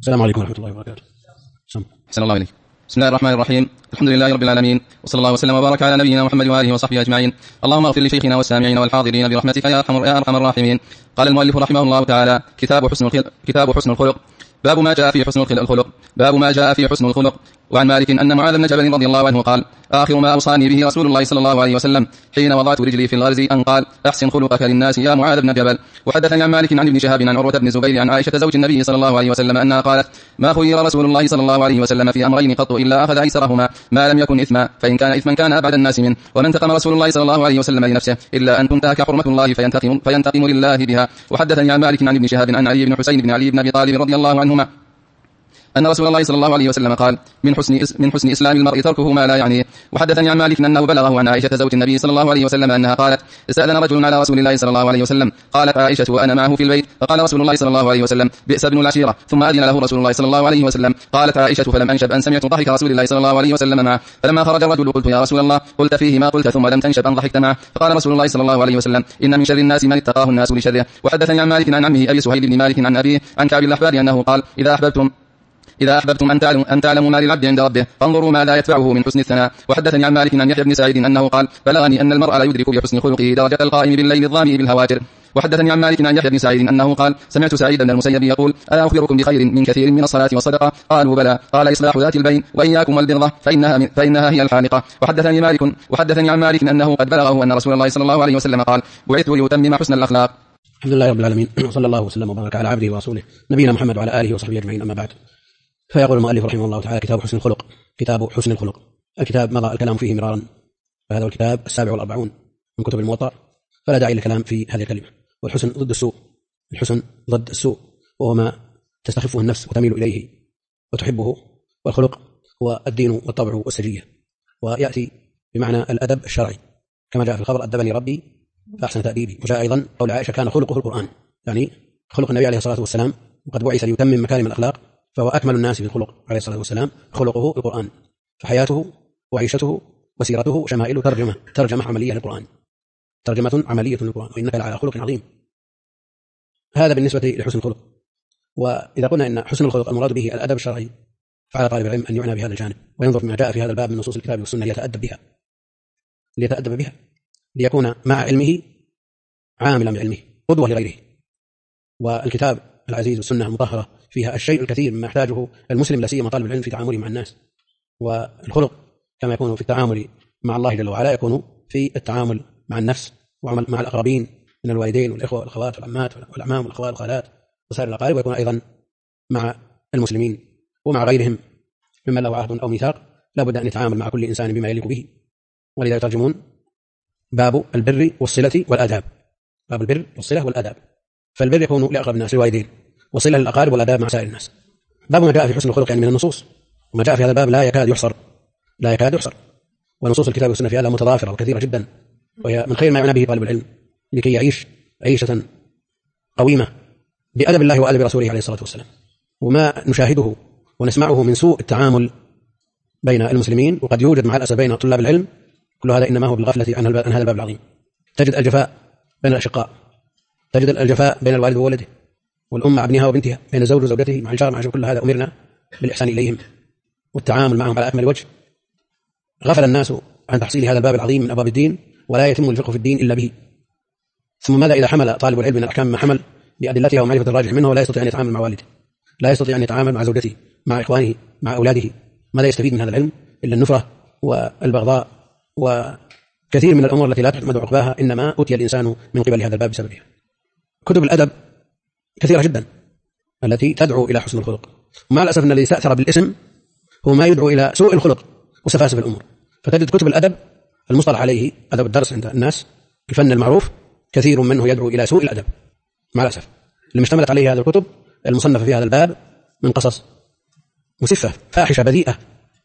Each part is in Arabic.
السلام عليكم ورحمة الله وبركاته. أحسن الله إليك. بسم الله الرحمن الرحيم. الحمد لله رب العالمين، وصلى الله وسلم وبارك على نبينا محمد وآله وصحبه أجمعين. اللهم اغفر لشيخنا والسامعين والحاضرين برحمتك يا أرحم الراحمين. قال المؤلف رحمه الله تعالى: كتاب حسن الخلق. باب ما جاء في حسن الخلق. وعن مالك أن معاذ بن جبل رضي الله عنه قال: آخر ما أوصاني به رسول الله صلى الله عليه وسلم حين وضعت رجلي في الغرز أن قال: أحسن خلقك للناس يا معاذ بن جبل. وحدثني عن مالك عن ابن شهاب عن عروة بن الزبير عن عائشة زوج النبي صلى الله عليه وسلم أنها قالت: ما خير رسول الله صلى الله عليه وسلم في أمرين قط إلا أخذ أيسرهما ما لم يكن إثما، فإن كان إثما كان أبعد الناس منه. وما انتقم رسول الله صلى الله عليه وسلم لنفسه إلا أن تنتهك حرمة الله فينتقم لله بها. وحدثني عن مالك عن ابن شهاب عن علي بن حسين بن علي بن أبي طالب رضي الله عنهما أن رسول الله صلى الله عليه وسلم قال: من حسن إسلام المرء تركه ما لا يعنيه. وحدثني عن مالك أنه بلغه عن عائشة زوج النبي صلى الله عليه وسلم أنها قالت: استأذن رجل على رسول الله صلى الله عليه وسلم. قالت عائشة وأنا معه في البيت، فقال رسول الله صلى الله عليه وسلم: بئس ابن العشيرة. ثم أذن له رسول الله صلى الله عليه وسلم. قالت عائشة: فلم أنشب أن سمعت ضحك رسول الله صلى الله عليه وسلم معه، فلما خرج الرجل قلت: يا رسول الله، قلت فيه ما قلت ثم لم تنشب أن ضحكت معه. فقال رسول الله صلى الله عليه وسلم: إن من شر الناس من اتقاه الناس لشره. وحدثني عن مالك عن عمه أبي سهيل بن مالك عن أبيه عن كعب الأحبار أنه قال: إذا أحببتم أن تعلموا ما للعبد عند ربه فانظروا ما لا يدفعه من حسن الثناء. وحدثني عن مالك عن يحيى بن سعيد أنه قال: بلغني أن المرء لا يدرك بحسن خلقه درجة القائم بالليل الظامئ بالهواجر. وحدثني عن مالك عن يحيى بن سعيد أنه قال: سمعت سعيد بن المسيب يقول: ألا أخبركم بخير من كثير من الصلاة والصدقة؟ قالوا: بلى. قال: إصلاح ذات البين، وإياكم والبغضة فإنها هي الحالقة. وحدثني عن مالك أنه قد بلغه أن رسول الله صلى الله عليه وسلم قال: بعثت لأتمم حسن الأخلاق. الحمد لله رب العالمين، وصلى الله وسلم وبارك على عبده ورسوله نبينا محمد وعلى آله وصحبه أجمعين، أما بعد. فيقول المؤلف رحمه الله تعالى: كتاب حسن الخلق. كتاب حسن الخلق. الكتاب مضى الكلام فيه مرارا، فهذا هو الكتاب 47 من كتب الموطأ، فلا داعي للكلام في هذه الكلمة. والحسن ضد السوء، الحسن ضد السوء، وهو ما تستخفه النفس وتميل إليه وتحبه. والخلق هو الدين والطبع والسجية، ويأتي بمعنى الأدب الشرعي كما جاء في الخبر: أدبني ربي فأحسن تأديبي. وجاء أيضا قول عائشة: كان خلقه القرآن، يعني خلق النبي عليه الصلاة والسلام، وقد بعث ليتمم مكارم الأخلاق، فهو أكمل الناس في الخلق عليه الصلاة والسلام، خلقه القرآن. فحياته وعيشته وسيرته وشمائله ترجمة عملية للقرآن، ترجمة عملية للقرآن. وإنك لعلى خلق عظيم. هذا بالنسبة لحسن الخلق. وإذا قلنا إن حسن الخلق المراد به الأدب الشرعي، فعلى طالب العلم أن يعنى بهذا الجانب وينظر فيما جاء في هذا الباب من نصوص الكتاب والسنة ليتأدب بها، ليكون مع علمه عاملا بعلمه قدوة لغيره. والكتاب العزيز والسنة المطهرة فيها الشيء الكثير مما يحتاجه المسلم لا سيما طالب العلم في تعامله مع الناس. والخلق كما يكون في التعامل مع الله جل وعلا يكون في التعامل مع النفس ومع الأقربين من الوالدين والإخوة والأخوات والعمات والأعمام والأخوال والخالات وسائر الأقارب، ويكون أيضا مع المسلمين ومع غيرهم ممن له عهد أو ميثاق. لا بد أن يتعامل مع كل إنسان بما يليق به. ولذا يترجمون باب البر والصلة والآداب، باب البر والصلة والآداب. فالبر يكون لأقرب الناس الوالدين، وصلة للأقارب، والآداب مع سائر الناس. باب ما جاء في حسن الخلق يعني من النصوص، وما جاء في هذا الباب لا يكاد يحصر. ونصوص الكتاب والسنة في هذا متضافرة وكثيرة جدا، وهي من خير ما يعنى به طالب العلم لكي يعيش عيشة قويمة بأدب الله وأدب رسوله عليه الصلاة والسلام. وما نشاهده ونسمعه من سوء التعامل بين المسلمين، وقد يوجد مع الأسف بين طلاب العلم، كل هذا إنما هو بالغفلة عن هذا الباب العظيم. تجد الجفاء بين الأشقاء، تجد الجفاء بين الوالد وولده، والأم مع ابنها وبنتها، بين الزوج وزوجته، مع الجار مع الجار. كل هذا أمرنا بالإحسان إليهم والتعامل معهم على أكمل وجه. غفل الناس عن تحصيل هذا الباب العظيم من أبواب الدين، ولا يتم الفقه في الدين إلا به. ثم ماذا إذا حمل طالب العلم من الأحكام ما حمل بأدلتها ومعرفة الراجح منه، ولا يستطيع أن يتعامل مع والده، لا يستطيع أن يتعامل مع زوجته، مع إخوانه، مع أولاده؟ ماذا يستفيد من هذا العلم إلا النفرة والبغضاء وكثير من الأمور التي لا تحمد عقباها، إنما أتي الإنسان من قبل هذا الباب بسببها. كتب الأدب كثيرة جدا التي تدعو إلى حسن الخلق، ومع الأسف أن الذي استأثر بالاسم هو ما يدعو إلى سوء الخلق وسفاسف الأمور. فتجد كتب الأدب المصطلح عليه أدب الدرس عند الناس، الفن المعروف، كثير منه يدعو إلى سوء الأدب مع الأسف. اللي اشتملت عليه هذه الكتب المصنفة في هذا الباب من قصص مسفة فاحشة بذيئة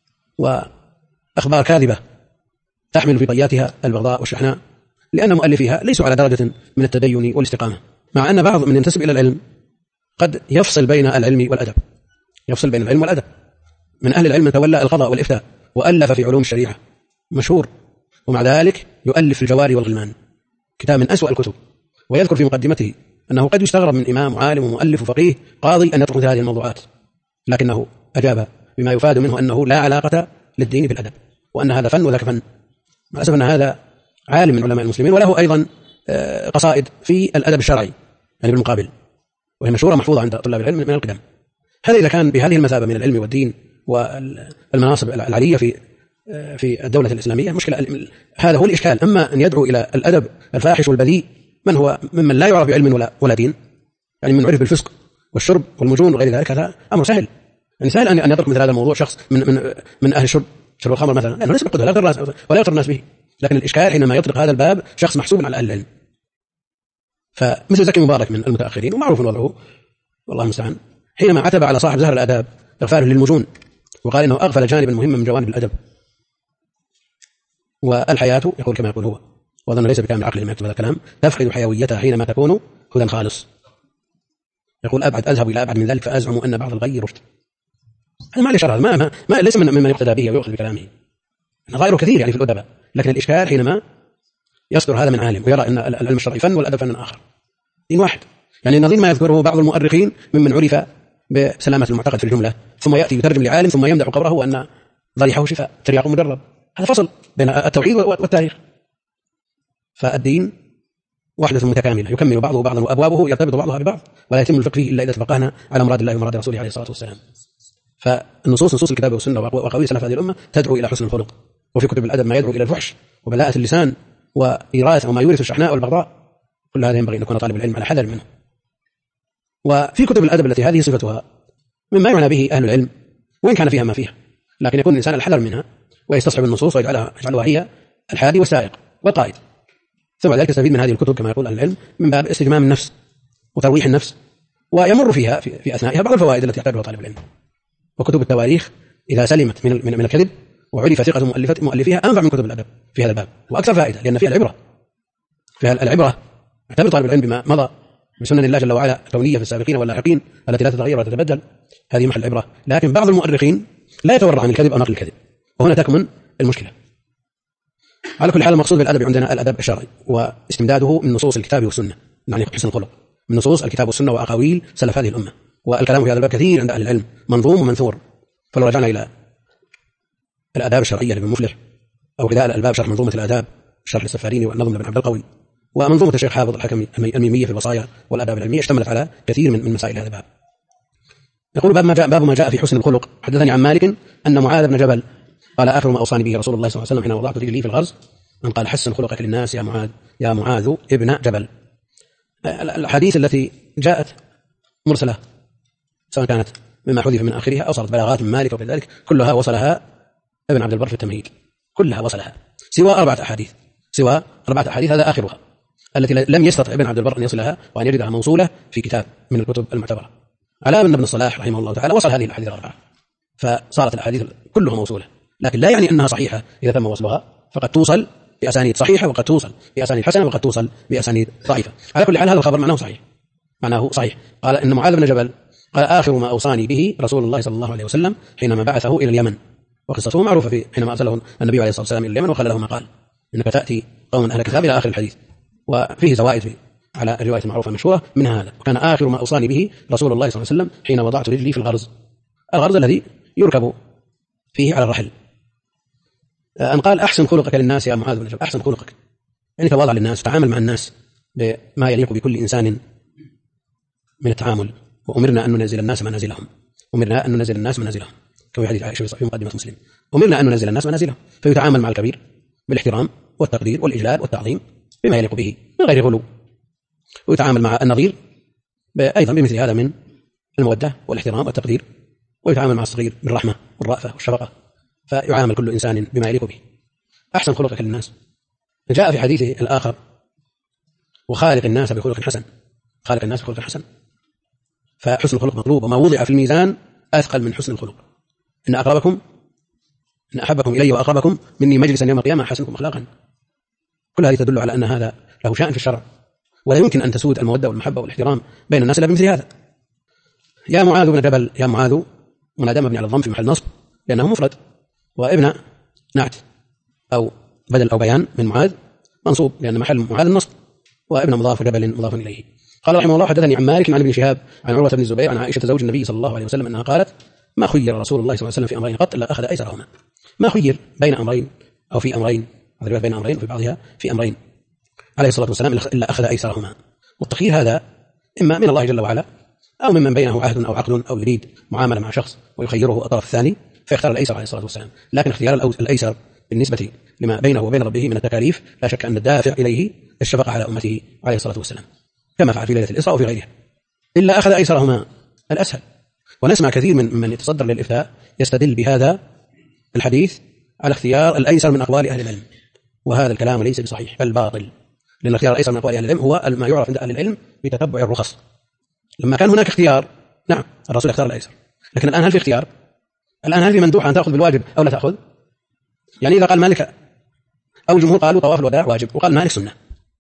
وأخبار كاذبة تحمل في طياتها البغضاء والشحناء، لأن مؤلفيها ليسوا على درجة من التدين والاستقامة. مع أن بعض من ينتسب إلى العلم قد يفصل بين العلم والأدب، يفصل بين العلم والأدب. من أهل العلم تولى القضاء والإفتاء وألف في علوم الشريعة مشهور، ومع ذلك يؤلف في الجواري والغلمان، كتاب من أسوأ الكتب، ويذكر في مقدمته أنه قد يستغرب من إمام وعالم ومؤلف وفقيه قاضي أن يطرق هذه الموضوعات، لكنه أجاب بما يفاد منه أنه لا علاقة للدين بالأدب، وأن هذا فن وذاك فن. مع الأسف أن هذا عالم من علماء المسلمين، وله أيضا قصائد في الأدب الشرعي يعني بالمقابل، وهي مشهورة محفوظة عند طلاب العلم من القدم. هذا إذا كان بهذه المثابة من العلم والدين والمناصب العلية في الدولة الإسلامية مشكلة. هذا هو الإشكال. أما أن يدعو إلى الأدب الفاحش والبذيء من هو ممن لا يعرف بعلم ولا دين، يعني من عرف بالفسق والشرب والمجون وغير ذلك، هذا أمر سهل. يعني سهل أن يترك مثل هذا الموضوع شخص من أهل الشرب، شرب الخمر مثلا، لأنه ليس بقدر ولا يغتر الناس به. لكن الإشكال حينما يطلق هذا الباب شخص محسوب على أهل العلم. فمثل زكي مبارك من المتأخرين ومعروف وضعه والله المستعان، حينما عتب على صاحب زهر الآداب إغفاله للمجون، وقال إنه أغفل جانبا مهما من جوانب الأدب، والحياة يقول كما يقول هو، وأظن ليس بكامل عقل لما يكتب هذا الكلام، تفقد حيويتها حينما تكون هدى خالص. يقول أذهب إلى أبعد من ذلك فأزعم أن بعض الغي رشد. هذا ما ليش هذا ما ليس ممن يقتدى به ويؤخذ بكلامه، غيره كثير يعني في الأدباء. لكن الإشكال حينما يصدر هذا من عالم ويرى أن العلم الشرعي فن والأدب فن آخر، دين واحد. يعني نظير ما يذكره بعض المؤرخين ممن عرف بسلامة المعتقد في الجملة، ثم يأتي يترجم لعالم ثم يمدح قبره وأن ضريحه شفاء ترياق مجرب. هذا فصل بين التوحيد والتاريخ. فالدين وحدة متكاملة يكمل بعضه بعضا، وأبوابه يرتبط بعضها ببعض، ولا يتم الفقه فيه إلا إذا تفقهنا على مراد الله ومراد رسوله عليه الصلاة والسلام. فالنصوص الكتاب والسنة وقوي سلف هذه الأمة تدعو إلى حسن الخلق، وفي كتب الأدب ما يدعو إلى الفحش وبلاءة اللسان وإيراث وما يورث الشحناء والبغضاء. كل هذا ينبغي أن يكون طالب العلم على حذر منه. وفي كتب الأدب التي هذه صفتها مما يعنى به أهل العلم، وإن كان فيها ما فيها، لكن يكون الإنسان الحذر منها ويستصحب النصوص ويجعلها هي الحادي والسائق والقائد. ثم ذلك يستفيد من هذه الكتب كما يقول أهل العلم من باب استجمام النفس وترويح النفس، ويمر فيها في أثنائها بعض الفوائد التي يحتاجها طالب العلم. وكتب التواريخ إذا سلمت من الكذب وعرف ثقة مؤلفيها أنفع من كتب الأدب في هذا الباب وأكثر فائدة، لأن فيها العبرة اعتبر طالب العلم بما مضى بسنن الله جل وعلا كونية في السابقين واللاحقين التي لا تتغير ولا تتبدل، هذه محل العبرة. لكن بعض المؤرخين لا يتورع عن الكذب أو نقل الكذب، وهنا تكمن المشكلة. على كل حال المقصود بالأدب عندنا الأدب الشرعي واستمداده من نصوص الكتاب والسنة، يعني حسن الخلق من نصوص الكتاب والسنة وأقاويل سلف هذه الأمة. والكلام في هذا الباب كثير عند أهل العلم منظوم ومنثور. فلو رجعنا إلى الآداب الشرعية لابن مفلح، أو غذاء الألباب شرح منظومة الآداب شرح السفاريني والنظم لابن عبد القوي، ومنظومة الشيخ حافظ الحكمي الميمية في الوصايا والآداب العلمية، اشتملت على كثير من مسائل هذا الباب. يقول باب ما جاء في حسن الخلق. حدثني عن مالك أن معاذ بن جبل قال آخر ما أوصاني به رسول الله صلى الله عليه وسلم حين وضعت رجلي في الغرز أن قال حسن خلقك للناس يا معاذ ابن جبل. الحديث التي جاءت مرسلة سواء كانت مما حذف من آخرها أو صارت بلاغات من مالك وكذلك، كلها وصلها ابن عبد البر في التمهيد، كلها وصلها سوى 4 أحاديث هذا آخرها التي لم يستطع ابن عبد البر أن يصلها وأن يجدها موصولة في كتاب من الكتب المعتبرة. على أن ابن الصلاح رحمه الله تعالى وصل هذه الأحاديث 4، فصارت الأحاديث كلها موصولة، لكن لا يعني أنها صحيحة إذا تم وصلها، فقد توصل بأسانيد صحيحة وقد توصل بأسانيد حسنة وقد توصل بأسانيد ضعيفة. على كل حال هذا الخبر معناه صحيح. قال إن معاذ بن جبل قال آخر ما أوصاني به رسول الله صلى الله عليه وسلم حينما بعثه إلى اليمن، وقصته معروفة في حينما أرسله النبي عليه الصلاة والسلام إلى اليمن وقال له ما قال إنك تأتي قوما أهل الكتاب إلى آخر الحديث. وفيه زوائد على الرواية المعروفة المشهورة منها هذا، وكان آخر ما أوصاني به رسول الله صلى الله عليه وسلم حين وضعت رجلي في الغرز الذي يركب فيه على الرحل. أن قال أحسن خلقك للناس يا معاذ بن جبل، أحسن خلقك يعني تواضع للناس، تعامل مع الناس بما يليق بكل إنسان من التعامل. وأمرنا أن ننزل الناس منازلهم، كما حديث عائشة في مقدمة مسلم، أمرنا أن ننزل الناس منازلهم، فيتعامل مع الكبير بالاحترام والتقدير والإجلال والتعظيم بما يليق به من غير غلو، ويتعامل مع النظير أيضا بمثل هذا من المودة والاحترام والتقدير، ويتعامل مع الصغير بالرحمة والرأفة والشفقة، فيعامل كل إنسان بما يليق به. أحسن خلقك للناس. جاء في حديثه الآخر وخالق الناس بخلق حسن، فحسن الخلق مطلوب، وما وضع في الميزان أثقل من حسن الخلق. إن أحبكم إلي وأقربكم مني مجلسا يوم القيامة أحسنكم أخلاقا. كل هذه تدل على أن هذا له شأن في الشرع، ولا يمكن أن تسود المودة والمحبة والاحترام بين الناس إلا بمثل هذا. يا معاذ بن جبل، يا معاذ منادى مبني على الضم في محل نصب لأنه مفرد، وابن نعت أو بدل أو بيان من معاذ منصوب لأن محل معاذ النصب، وابن مضاف جبل مضاف إليه. قال رحمه الله حدثني عن مالك عن ابن شهاب عن عروة بن الزبير عن عائشة زوج النبي صلى الله عليه وسلم أنها قالت ما خير رسول الله صلى الله عليه وسلم في أمرين قط إلا أخذ أيسرهما. ما خير بين أمرين أو في أمرين، هذا بين أمرين وفي بعضها في أمرين عليه الصلاة والسلام إلا أخذ أيسرهما. والتخيير هذا إما من الله جل وعلا أو ممن بينه عهد أو عقد أو يريد معاملة مع شخص ويخيره الطرف الثاني فيختار الأيسر عليه الصلاة والسلام. لكن اختيار الأيسر بالنسبة لما بينه وبين ربه من التكاليف لا شك أن الدافع إليه الشفقة على أمته عليه الصلاة والسلام، كما فعل في ليلة الإسراء وفي غيرها. إلا أخذ أيسرهما الأسهل. ونسمع كثير من يتصدر للإفتاء يستدل بهذا الحديث على اختيار الأيسر من أقوال أهل العلم، وهذا الكلام ليس بصحيح بل باطل، لأن اختيار الأيسر من أقوال أهل العلم هو ما يعرف عند أهل العلم بتتبع الرخص. لما كان هناك اختيار نعم الرسول اختار الأيسر، لكن الآن هل في اختيار؟ الآن هل في مندوح أن تأخذ بالواجب أو لا تأخذ؟ يعني إذا قال مالك أو الجمهور قالوا طواف الوداع واجب وقال مالك سنة،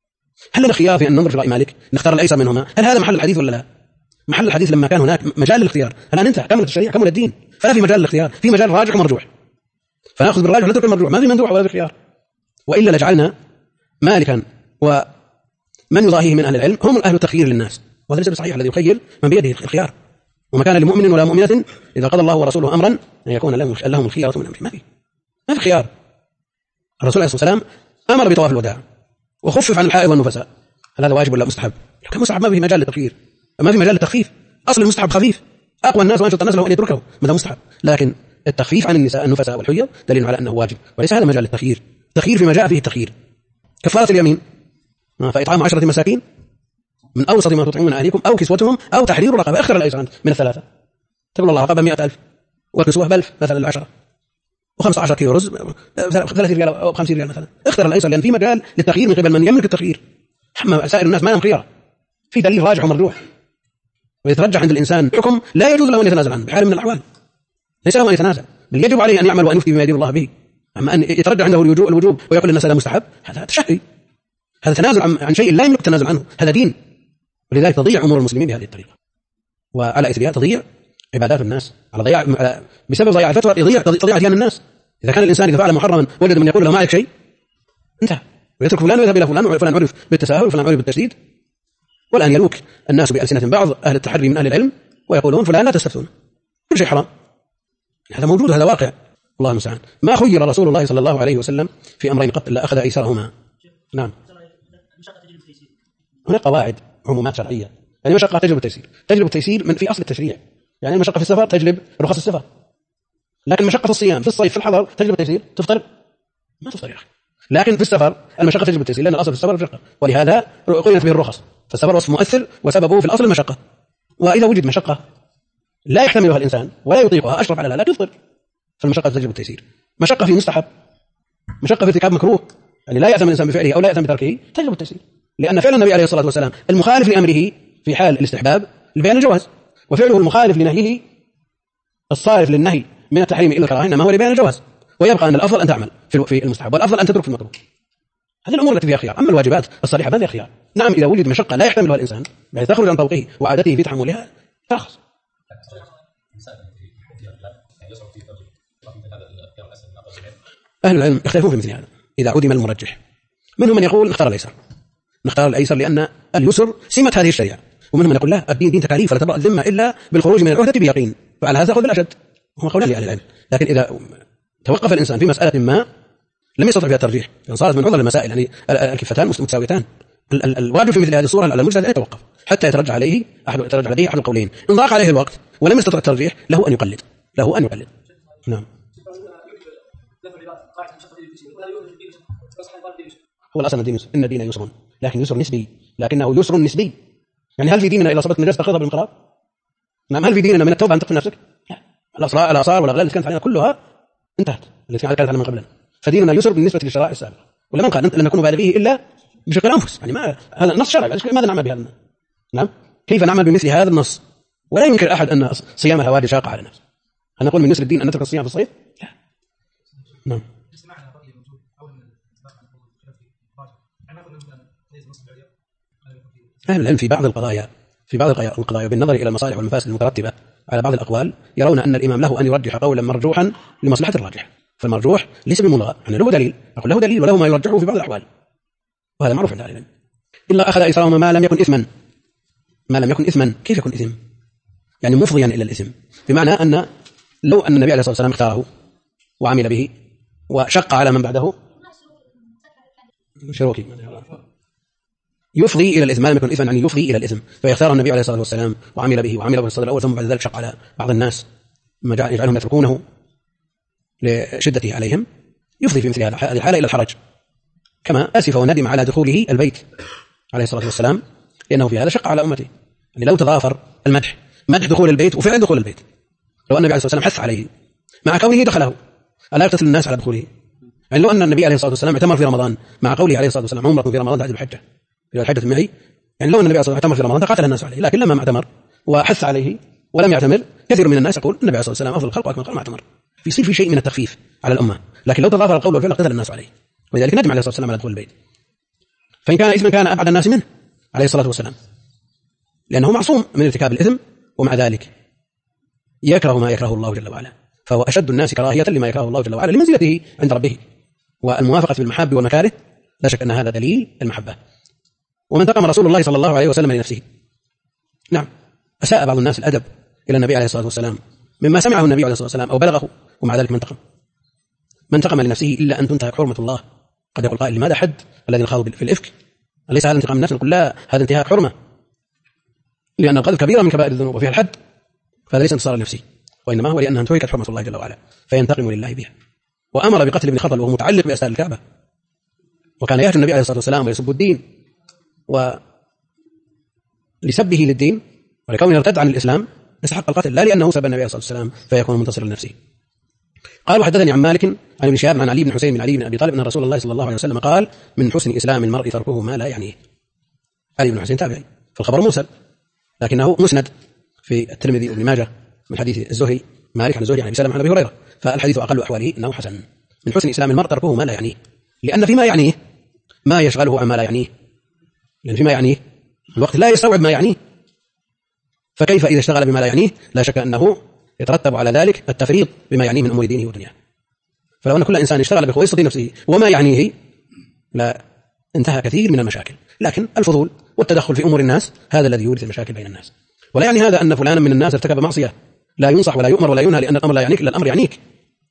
هل لنا خيار في أن ننظر في رأي مالك نختار الأيسر منهما؟ هل هذا محل الحديث ولا لا؟ محل الحديث لما كان هناك مجال للاختيار. الآن انتهى، كملت الشريعة كمل الدين، فلا في مجال للاختيار، في مجال راجح ومرجوح، فنأخذ بالراجح ونترك المرجوح، ما في مندوح ولا في خيار. وإلا لجعلنا مالكا ومن يضاهيه من أهل العلم هم أهل التخيير للناس، وهذا ليس بصحيح. الذي يخير من بيده الخيار، وما كان لمؤمن ولا مؤمنة إذا قضى الله ورسوله أمرا أن يكون لهم الخيارة من أمره. ما في خيار. الرسول عليه الصلاة والسلام أمر بطواف الوداع وخفف عن الحائض والنفساء، هل هذا واجب ولا مستحب؟ لو كان مستحب ما في مجال للتخيير، ما في مجال للتخفيف. أصل المستحب خفيف، أقوى الناس وأنشط الناس له أن يتركه ماذا مستحب، لكن التخفيف عن النساء النفساء والحيض دليل على أنه واجب، وليس هذا مجال للتخيير. التخيير فيما جاء فيه التخيير. كفارة اليمين فإطعام 10 مساكين من أوسط ما تطعمون أهليكم أو كسوتهم أو تحرير رقبة، اختر الأيسر من الثلاثة. تقول الله رقبة 100,000 وكسوة ب1000 مثلا ال10 و15 كيلو رز 30 ريال أو 50 ريال مثلا، اختر الأيسر لأن في مجال للتخيير من قبل من يملك التخيير. أما سائر الناس ما لهم خيار، في دليل راجح ومرجوح، ويترجح عند الإنسان حكم لا يجوز له أن يتنازل عنه بحال من الأحوال، ليس له أن يتنازل، بل يجب عليه أن يعمل وأن يفتي بما يدين الله به. أما أن يترجح عنده الوجوب ويقول الناس هذا مستحب، هذا تشهي، هذا تنازل عن شيء لا يملك التنازل عنه، هذا دين. ولذلك تضيع أمور المسلمين بهذه الطريقة، وعلى إثرها تضيع عبادات الناس، بسبب ضياع الفتوى تضيع أديان الناس. إذا كان الإنسان إذا فعل محرما وجد من يقول له ما عليك شيء انتهى، ويترك فلان ويذهب إلى فلان، وفلان عرف بالتساهل وفلان عرف بالتشديد. والآن يلوك الناس بألسنة بعض أهل التحري من أهل العلم ويقولون فلان لا تستفتون، كل شيء حرام. هذا موجود، هذا واقع، الله المستعان. ما خير رسول الله صلى الله عليه وسلم في أمرين قط إلا أخذ أيسرهما. نعم، هناك قواعد عمومات شرعية، يعني المشقة تجلب التيسير، تجلب التيسير من في أصل التشريع. يعني المشقة في السفر تجلب رخص السفر، لكن المشقة في الصيام في الصيف في الحضر تجلب التيسير، تفطر ما تفطر يا أخي. لكن في السفر المشقة تجلب التيسير، لأن الأصل في السفر المشقة، ولهذا قيلت به الرخص. فالسفر وصف مؤثر وسببه في الأصل المشقة، وإذا وجد مشقة لا يحتملها الإنسان ولا يطيقها أشرف على لا تفطر، فالمشقة تجلب التيسير. مشقة في مستحب، مشقة في ارتكاب مكروه، يعني لا يأثم الإنسان بفعله أو لا يأثم بتركه، تجلب التيسير، لأن فعل النبي عليه الصلاة والسلام المخالف لأمره في حال الاستحباب لبيان الجواز، وفعله المخالف لنهيه الصارف للنهي من التحريم إلى الكراهة إنما هو لبيان الجواز. ويبقى أن الأفضل أن تعمل في المستحب، والأفضل أن تترك في المكروه. هذه الأمور التي فيها خيار. أما الواجبات الصريحة ما فيها خيار. نعم، إذا وجد مشقة لا يحتملها الإنسان بحيث تخرج عن طوقه وعادته في تحملها ترخص. أهل العلم يختلفون في مثل هذا إذا عدم المرجح. منهم من يقول نختار الأيسر لأن اليسر سمة هذه الشريعة، ومنهم من يقول لا، الدين دين تكاليف ولا تبرأ الذمة إلا بالخروج من العهدة بيقين، فعلى هذا خذ الأشد. هو قولان لأهل العلم. لكن إذا توقف الإنسان في مسألة ما لم يستطع فيها الترجيح، يعني صارت من عذر المسائل، يعني الكفتان متساويتان، الواجب في مثل هذه الصورة على المجتهد أن يتوقف حتى يترجح لديه أحد القولين. إن ضاق عليه الوقت ولم يستطع الترجيح له أن يقلد. نعم. هو الأصل الدين يسر، إن الدين يسر، لكن يسر نسبي، لكنه يسر نسبي. يعني هل في ديننا إذا صبت النجاسة تقرضها بالمقراض؟ نعم. هل في ديننا من التوبة أن تقتل نفسك؟ لا. الآثار والأغلال التي كانت علينا كلها انتهت، التي كانت علينا من قبلنا. فديننا يسر بالنسبة للشرائع السابقة، ولم قال لن نكون بالغيه إلا بشق الأنفس. يعني ما هذا النص شرعي، ماذا نعمل بهذا؟ نعم، كيف نعمل بمثل هذا النص؟ ولا يمكن أحد أن صيام الهوادي شاقة على النفس. هل نقول من يسر الدين أن نترك الصيام في الصيف؟ لا. نعم. أهل العلم في بعض القضايا بالنظر إلى المصالح والمفاسد المترتبة على بعض الأقوال يرون أن الإمام له أن يرجح قولا مرجوحا لمصلحة الراجح، فالمرجوح ليس بملغى، يعني له دليل، أقول له دليل وله ما يرجحه في بعض الأحوال، وهذا معروف عند أهل العلم. إلا أخذ إسرهما ما لم يكن إثما. كيف يكون إثم؟ يعني مفضيا إلى الإثم، بمعنى أن لو أن النبي عليه الصلاة والسلام اختاره وعمل به وشق على من بعده شروكي يفضي إلى الإثم، ما لم يكن إثما يعني يفضي إلى الإثم، فيختار النبي عليه الصلاة والسلام وعمل به في الصدر الأول ثم بعد ذلك شق على بعض الناس ما يجعلهم يتركونه لشدته عليهم، يفضي في مثل هذه الحالة إلى الحرج، كما أسف وندم على دخوله البيت عليه الصلاة والسلام لأنه في هذا شق على أمته. يعني لو تضافر مدح دخول البيت وفعل دخول البيت، لو أن النبي عليه الصلاة والسلام حث عليه مع كونه دخله ألا يقتتل الناس على دخوله، يعني لو أن النبي عليه الصلاة والسلام اعتمر في رمضان مع قوله عليه الصلاة والسلام عمرة في رمضان تعجب الحجة إلى الحجة معي، يعني لو أن النبي عليه الصلاة والسلام اعتمر في رمضان تقاتل الناس عليه، لكن لما ما اعتمر وحث عليه ولم يعتمر كثير من الناس يقول النبي عليه الصلاة والسلام أفضل الخلق وأكمل الخلق ما اعتمر، يصير في شيء من التخفيف على الأمة. لكن لو تضافر القول والفعل اقتتل الناس عليه، ولذلك ندم عليه الصلاة والسلام على دخول البيت، فإن كان إثما كان أبعد الناس منه عليه الصلاة والسلام لأنه معصوم من ارتكاب الإثم، ومع ذلك يكره ما يكره الله جل وعلا، فهو أشد الناس كراهية لما يكره الله جل وعلا لمنزلته عند ربه، والموافقة بالمحاب والمكاره لا شك أن هذا دليل المحبة. ومن انتقم رسول الله صلى الله عليه وسلم لنفسه، نعم أساء بعض الناس الأدب إلى النبي عليه الصلاة والسلام مما سمعه النبي عليه الصلاة والسلام أو بلغه، ومع ذلك من انتقم لنفسه إلا أن تنتهك حرمة الله. قد يقول قائل لماذا حد الذين خاضوا في الإفك؟ أليس هذا انتقام النفس؟ نقول لا، هذا انتهاك حرمة، لأن القذف كبيرة من كبائر الذنوب وفيها الحد، فهذا ليس انتصار لنفسه، وإنما هو لأنها انتهكت حرمة الله جل وعلا فينتقم لله بها. وأمر بقتل ابن خطل وهو متعلق بأستار الكعبة، وكان يهجر النبي عليه الصلاة والسلام ويسب الدين، ولسبه للدين ولكونه ارتد عن الإسلام يستحق القتل، لا لأنه سب النبي عليه الصلاة والسلام فيكون منتصرا لنفسه. قال وحدثني عن مالك عن ابن شهاب عن علي بن حسين بن علي بن أبي طالب أن رسول الله صلى الله عليه وسلم قال من حسن إسلام المرء تركه ما لا يعنيه. علي بن حسين تابعي، فالخبر مرسل لكنه مسند في الترمذي وابن ماجه من حديث الزهري مالك عن الزهري عن ابي سلمة عن ابي هريره، فالحديث أقل أحواله أنه حسن. من حسن إسلام المرء تركه ما لا يعنيه، لأن فيما يعنيه ما يشغله عما لا يعنيه، لأن فيما يعنيه الوقت لا يستوعب ما يعنيه، فكيف إذا اشتغل بما لا يعنيه؟ لا شك أنه يترتب على ذلك التفريط بما يعنيه من أمور دينه ودنياه. فلو أن كل إنسان اشتغل بخويصة نفسه وما يعنيه لا انتهى كثير من المشاكل. لكن الفضول والتدخل في أمور الناس هذا الذي يورث المشاكل بين الناس، ولا يعني هذا أن فلانا من الناس ارتكب معصية لا ينصح ولا يؤمر ولا ينهى، لأن الأمر لا يعنيك، إلا الأمر يعنيك.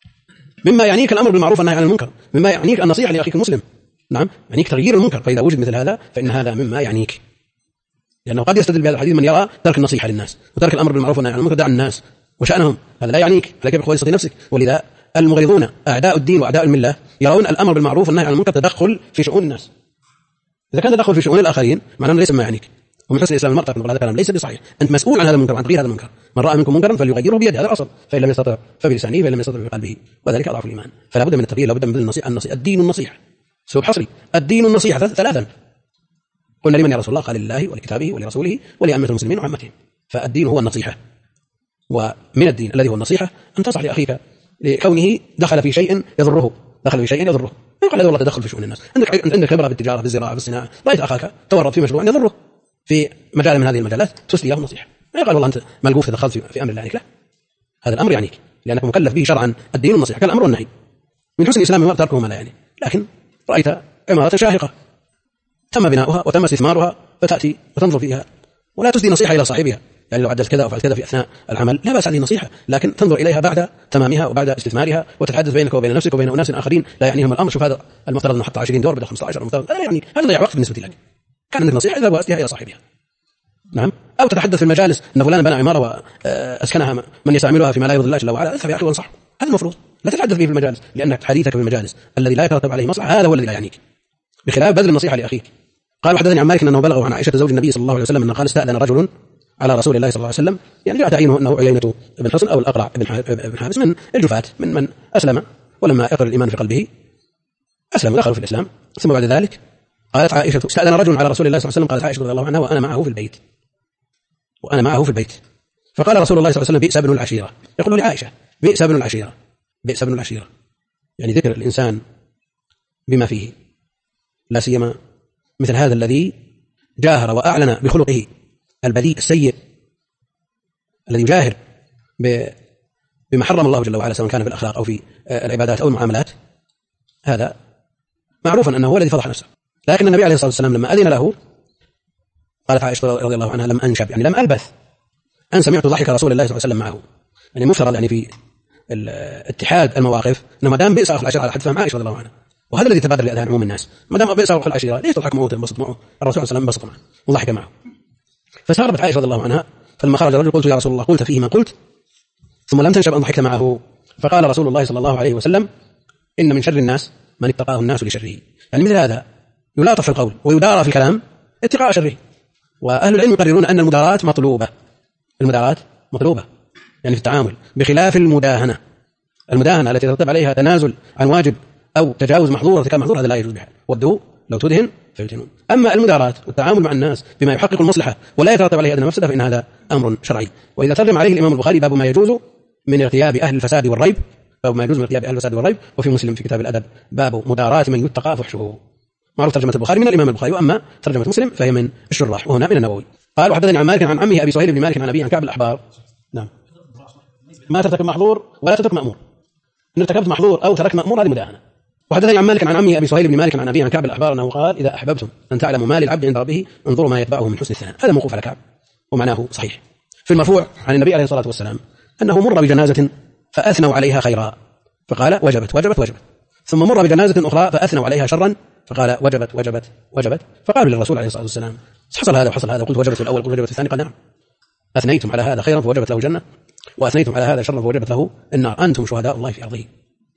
مما يعنيك الأمر بالمعروف والنهي عن المنكر، مما يعنيك النصيحة لأخيك المسلم، نعم يعنيك تغيير المنكر، فإذا وجد مثل هذا فإن هذا مما يعنيك، لأنه قد يستدل بهذا الحديث من يرى ترك النصيحة للناس وترك الأمر بالمعروف والنهي عن المنكر دع الناس وشأنهم، هذا لا يعنيك، عليك بخويصة نفسك. ولذا المغرضون أعداء الدين وأعداء الملة يرون الأمر بالمعروف والنهي عن المنكر تدخل في شؤون الناس. إذا كان تدخل في شؤون الآخرين معناه ليس ما يعنيك. ومن حسن الإسلام المرء ترك هذا الكلام ليس بصحيح، أنت مسؤول عن هذا المنكر وعن تغيير هذا المنكر. من رأى منكم منكرا فليغيره بيده، هذا الأصل، فإن لم يستطع فبلسانه، فإن لم يستطع بقلبه، وذلك أضعف الإيمان. فلا بد من التغيير، لا بد من النصيحة. الدين النصيحة، سوء حصري الدين النصيحة ثلاثا. قلنا لمن يا رسول الله؟ قال لله ولكتابه ولرسوله ولأئمة المسلمين وعامتهم. فالدين هو النصيحة، ومن الدين الذي هو النصيحة أن تنصح لأخيك لكونه دخل في شيء يضره، ما يقال هذا والله تدخل في شؤون الناس. عندك خبرة بالتجارة بالزراعة بالصناعة، رأيت أخاك تورط في مشروع يضره في مجال من هذه المجالات، تسلي له نصيحة، ما يقال والله أنت ملقوف تدخلت في أمر لا يعنيك، لا، هذا الأمر يعنيك لأنك مكلف به شرعا. الدين النصيحة كالأمر والنهي. من حسن الإسلام المرء تركه ما لا يعني. لكن رأيت عمارة شاهقة تم بناؤها وتم استثمارها فتأتي وتنظر فيها ولا تسدي نصيحة إلى صاحبها، يعني لو عدلت كذا وفعلت كذا في أثناء العمل لا بأس هذه نصيحة، لكن تنظر إليها بعد تمامها وبعد استثمارها وتتحدث بينك وبين نفسك وبين أناس آخرين لا يعنيهم الأمر. شوف هذا المفترض أنه حط 20 دور بدل 15، المفترض هذا يعني هذا ضيع وقت بالنسبة لك. كان عندك نصيحة إذا وأسديها إلى صاحبها، نعم. أو تتحدث في المجالس أن فلان بنى عمارة وأسكنها من يستعملها فيما لا يرضي الله جل وعلا، اذهب يا أخي وانصحه، هذا المفروض لا تتحدث به في المجالس، لأنك حديثك في المجالس الذي لا يترتب عليه مصلحة هذا هو الذي لا يعنيك، بخلاف بذل النصيحة لأخيك. قال وحدثني عن مالك أنه بلغه عن عائشة زوج النبي صلى الله عليه وسلم أنه قال استأذن رجل على رسول الله صلى الله عليه وسلم، يعني لا تعينه أنه عيينة بن حصن أو الأقرع بن حابس من الجفاة من أسلم، ولما يقر الإيمان في قلبه أسلم ودخل في الإسلام. ثم بعد ذلك قالت عائشة استأذن رجل على رسول الله صلى الله عليه وسلم، قالت عائشة رضي الله عنها وأنا معه في البيت، فقال رسول الله صلى الله عليه وسلم بئس ابن العشيرة، يقول لعائشة بئس ابن العشيرة، يعني ذكر الإنسان بما فيه، لا سيما مثل هذا الذي جاهر وأعلن بخلقه البذيء السيء الذي يجاهر بما حرم الله جل وعلا سواء كان في الأخلاق أو في العبادات أو المعاملات، هذا معروفا أنه هو الذي فضح نفسه. لكن النبي عليه الصلاة والسلام لما أذن له قالت عائشة رضي الله عنها لم أنشب، يعني لم ألبث أن سمعت ضحك رسول الله صلى الله عليه وسلم معه، يعني مفترض يعني في اتحاد المواقف أنه ما دام بئس أخو العشيرة على حد فهم عائشة رضي الله عنها، وهذا الذي تبادر لأذهان عموم الناس، ما دام بئس أخو العشيرة ليش تضحك معه وتنبسط معه؟ الرسول صلى الله عليه وسلم انبسط معه وضحك معه. فسارت عائشة رضي الله عنها فلما خرج الرجل قلت يا رسول الله قلت فيه ما قلت ثم لم تنشب أن ضحكت معه. فقال رسول الله صلى الله عليه وسلم إن من شر الناس من اتقاه الناس لشره. يعني مثل هذا يلاطف في القول ويدارى في الكلام اتقاء شره. وأهل العلم يقررون أن المداراة مطلوبة، المداراة مطلوبة يعني في التعامل، بخلاف المداهنة التي يترتب عليها تنازل عن واجب أو تجاوز محظور وارتكاب محظور، هذا لا يجوز بحال. ودوا لو تدهن فيدهنون. أما المداراة والتعامل مع الناس بما يحقق المصلحة ولا يترتب عليه أدنى مفسدة فإن هذا أمر شرعي. وإذا ترجم عليه الإمام البخاري باب ما يجوز من ارتياب أهل الفساد والريب، باب ما يجوز من ارتياب أهل الفساد والريب، وفي مسلم في كتاب الأدب باب مداراة من يتقى فحشه. معروف ترجمة البخاري من الإمام البخاري، وأما ترجمة مسلم فهي من الشراح وهنا من النووي. قال وحدثني عن مالك عن عمه أبي سهيل بن مالك عن أبيه عن كعب الأحبار. نعم، ما ترتكب محظور ولا تترك مأمور، إن ارتكبت محظور أو ترك مأمور هذه مداهنة. وحدثني عن مالك عن عمه أبي سهيل بن مالك عن أبيه عن كعب الأحبار أنه قال إذا أحببتم أن تعلموا ما للعبد عند ربه انظروا ما يتبعه من حسن الثناء. هذا موقوف على كعب ومعناه صحيح. في المرفوع عن النبي عليه الصلاة والسلام أنه مر بجنازة فأثنوا عليها خيرا فقال وجبت وجبت وجبت، ثم مر بجنازة أخرى فأثنوا عليها شرا فقال وجبت وجبت وجبت، فقالوا للرسول عليه الصلاة والسلام حصل هذا وحصل هذا، قلت وجبت في الأول قلت وجبت في الثاني، قال نعم، أثنيتم على هذا خيرا فوجبت له الجنة وأثنيتم على هذا شرا فوجبت له النار، أنتم شهداء الله في أرضه.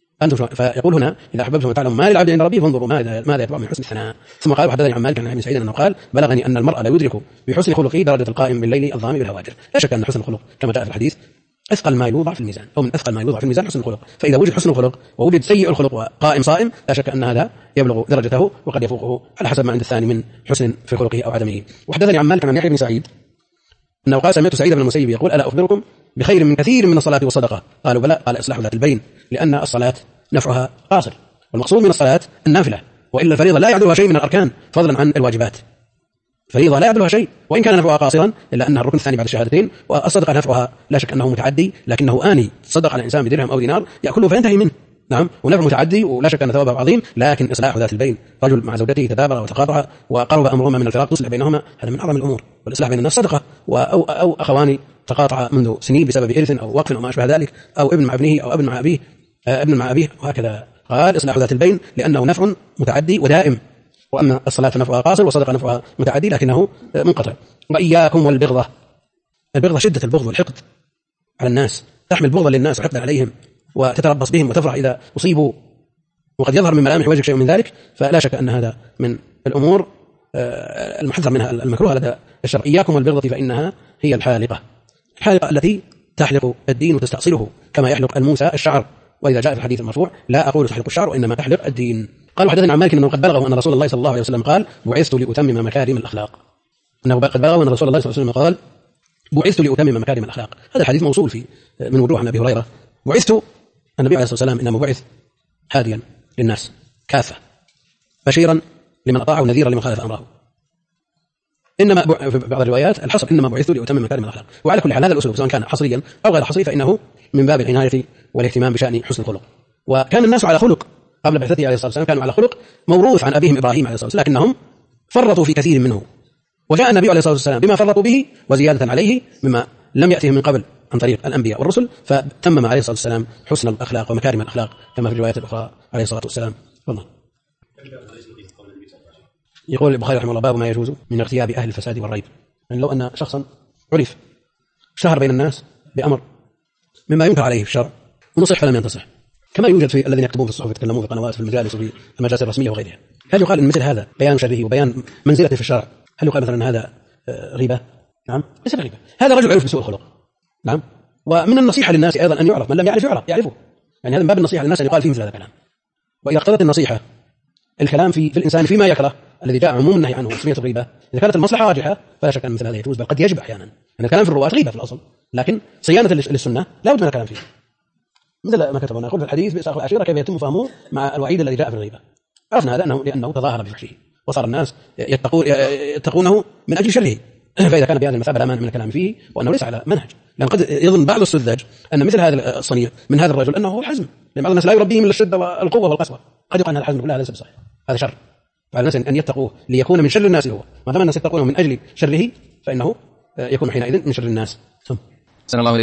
فيقول هنا إذا أحببتم أن تعلموا ما للعبد عند ربه فانظروا ماذا يتبع من حسن الثناء. ثم قال وحدثني عن مالك عن ابن سعيد أنه قال بلغني أن المرء لا يدرك بحسن خلقه درجة القائم بالليل الظامي بالهواجر. لا شك أن حسن الخلق كما جاء في الحديث أثقل ما يوضع في الميزان، أو من أثقل ما يوضع في الميزان حسن الخلق. فإذا وجد حسن الخلق ووجد سيء الخلق وقائم صائم لا شك أن هذا يبلغ درجته وقد يفوقه على حسب ما عند الثاني من حسن في خلقه أو عدمه. وحدثني عن مالك عن يحيى بن سعيد أنه قال سمعت سعيد بن المسيب يقول ألا أخبركم بخير من كثير من الصلاة والصدقة؟ قالوا بلى. قال إصلاح ذات البين، لأن الصلاة نفعها قاصر، والمقصود من الصلاة النافلة، وإلا الفريضة لا يعدلها شيء من الأركان فضلا عن الواجبات. فريضة لا يعدلها شيء وإن كان نفعها قاصرا إلا أنها الركن الثاني بعد الشهادتين. والصدقة نفعها لا شك أنه متعدي، لكنه آني تصدق على إنسان بدرهم أو دينار يأكله فينتهي منه، نعم، ونفع متعدي ولا شك أن ثوابه عظيم. لكن إصلاح ذات البين، رجل مع زوجته تدابر وتقاطع وقرب أمرهما من الفراق تصلح بينهما، هذا من أعظم الأمور. والإصلاح بين الناس صدقة. أو أخوان تقاطع منذ سنين بسبب إرث أو وقف أو ما أشبه ذلك، أو ابن مع ابنه أو ابن مع أبيه وهكذا. قال إصلاح ذات البين لأنه نفع متعدي ودائم، وأما الصلاة نفعها قاصر والصدقة نفعها متعدي لكنه منقطع. وإياكم والبغضة. البغضة شدة البغض والحقد على الناس، تحمل بغضا للناس وحقدا عليهم وتتربص بهم وتفرح إذا أصيبوا، وقد يظهر من ملامح وجهك شيء من ذلك، فلا شك أن هذا من الأمور المحذر منها المكروه لدى الشرع. إياكم والبغضة فإنها هي الحالقة التي تحلق الدين وتستأصله كما يحلق الموسى الشعر. وإذا جاء في الحديث المرفوع لا أقول تحلق الشعر وإنما تحلق الدين. قال حدثنا عن مالك أنه قد بلغه أن رسول الله صلى الله عليه وسلم قال بعثت لأتمم مكارم الأخلاق. أنه قد بلغه أن رسول الله صلى الله عليه وسلم قال بعثت لأتمم مكارم الأخلاق. هذا الحديث موصول في من وضوح عن أبي هريرة. بعثت النبي عليه الصلاة والسلام إنما بعث هاديا للناس كافة بشيرا لمن أطاعه ونذيرا لمن خالف أمره. إنما في بعض الروايات الحصر إنما بعثت لأتمم مكارم الأخلاق. وعلى كل حال هذا الأسلوب سواء كان حصريا أو غير حصري فإنه من باب العناية والاهتمام بشأن حسن الخلق. وكان الناس على خلق قبل بعثته عليه الصلاة والسلام، كانوا على خلق موروث عن أبيهم إبراهيم عليه الصلاة والسلام، لكنهم فرطوا في كثير منه، وجاء النبي عليه الصلاة والسلام بما فرطوا به وزيادة عليه مما لم يأتهم من قبل عن طريق الأنبياء والرسل، فتمم عليه الصلاة والسلام حسن الأخلاق ومكارم الأخلاق كما في الروايات الأخرى عليه الصلاة والسلام. والله يقول البخاري رحمه الله باب ما يجوز من اغتياب أهل الفساد والريب. يعني لو أن شخصا عرف شهر بين الناس بأمر مما ينكر عليه في الشرع ونصح فلم ينتصح، كما يوجد في الذين يكتبون في الصحف ويتكلمون في قنوات في المجالس وفي المجالس الرسمية وغيرها، هل يقال إن مثل هذا بيان شره وبيان منزلته في الشرع؟ هل يقال مثلا هذا غيبة؟ نعم، ليس غيبة، هذا رجل عرف بسوء الخلق. نعم، ومن النصيحة للناس أيضا أن يعرف، من لم يعرف يعرفه، يعني هذا من باب النصيحة للناس أن يقال فيه مثل هذا الكلام. وإذا اقتضت النصيحة الكلام في الإنسان فيما يكره الذي جاء عموم النهي عنه وتسمية الغيبة، إذا كانت المصلحة راجحة فلا شك أن مثل هذا يجوز، بل قد يجب أحيانا. يعني الكلام في الرواة غيبة في الأصل، لكن صيانة للسنة لا بد من الكلام فيه، مثل ما كتبنا نقول في الحديث بإساءة العشيرة كيف يتم فهمه مع الوعيد الذي جاء في الغيبة. عرفنا هذا لأنه تظاهر بفحشه وصار الناس يتقونه من أجل شره، فإذا كان بهذه المثابة لا مانع من الكلام فيه، وأنه ليس على منهج، لأن قد يظن بعض السذاج أن مثل هذا الصنيع من هذا الرجل أنه هو الحزم، لأن بعض الناس لا يربيهم إلا الشدة والقوة والقسوة، قد يقال أن الحزم لا ليس بصحيح، هذا شر. فعلى الناس أن يتقوه ليكون من شر الناس هو، ما دام الناس يتقونه من أجل شره فإنه يكون حينئذ من شر الناس. سلام الله عليك.